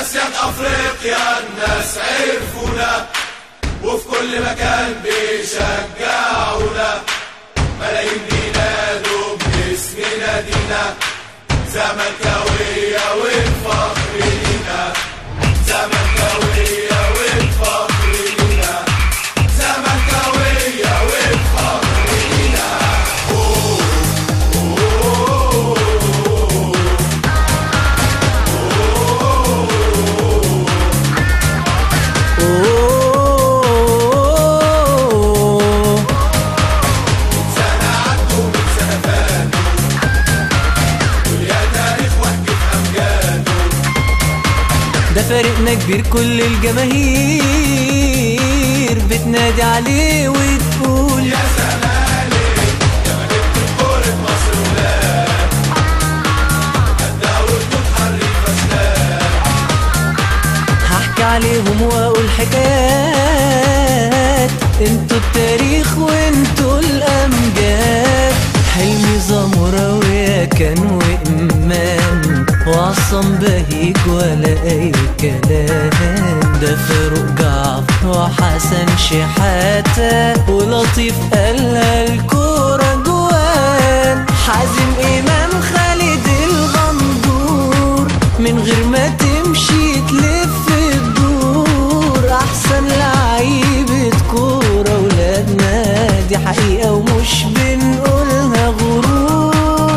آسيان أفريقيا الناس عرفونا، وفي كل مكان بيشجعونا، ملايين بينادوا باسم نادينا، زملكاوية والفخر لينا، زملكاوية والفخر لينا، زملكاوية والفخر لينا. ده فريقنا كبير، كل الجماهير بتنادي عليه وتقول يا زمالك يا ما جبت كورة مصر ولاد، جدة وردود حريفة شباب. هحكي عليهم واقول حكايات، انتوا التاريخ وانتوا الامجاد. حلمي زمراوية كان وإمام، وعصام بهيج ولا أي كلام. ده فاروق جعفر وحسن شحاتة، ولطيف قالها الكورة جوان. حازم إمام خالد الغندور، من غير ما تمشي تلف الدور. أحسن لعيبة كورة ولادنا، دي حقيقة ومش بنقولها غرور.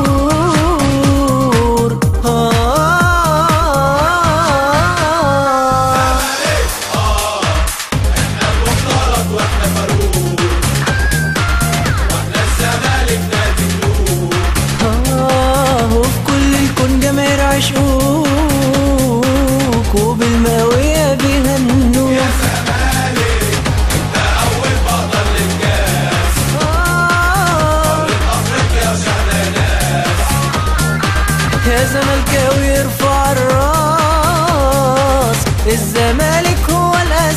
احنا المفترض واحنا فاروق، واحنا الزمالك نادي النور. وفي كل الكون جماهير عشقوك، وبالمئوية بيهنوك. يا زمالك انت اول بطل للكاس، قارة افريقيا شهدة ناس. يا زملكاوي ارفع الراس، الزمالك هو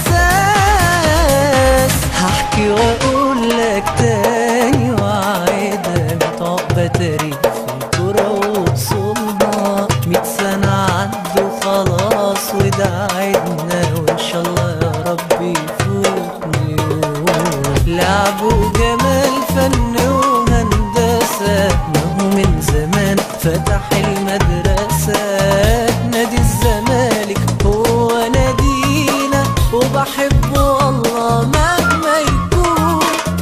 الأساس. هحكي وأقول لك تاني وأعيدها، متعقبة تاريخ الكورة ووصولنا. 100 سنة عدوا خلاص وده عيدنا، وإن شاء الله يا رب يفوتني يوم. لعب وجمال، فن وهندسة، ما هو من زمان فتح المدرسة. نادي الزمالك هو نادينا، وبحبه والله مهما يكون.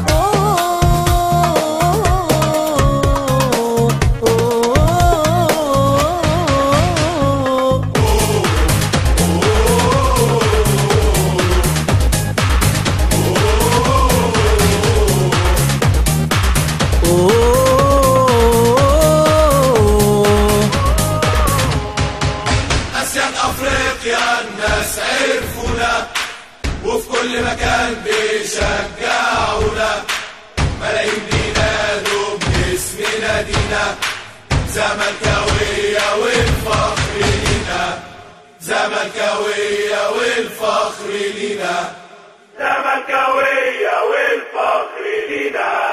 آسيان أفريقيا الناس عرفونا، وفي كل مكان بيشجعونا، ملايين بينادوا باسم نادينا، زملكاوية والفخر لينا، زملكاوية والفخر لينا، زملكاوية والفخر لينا.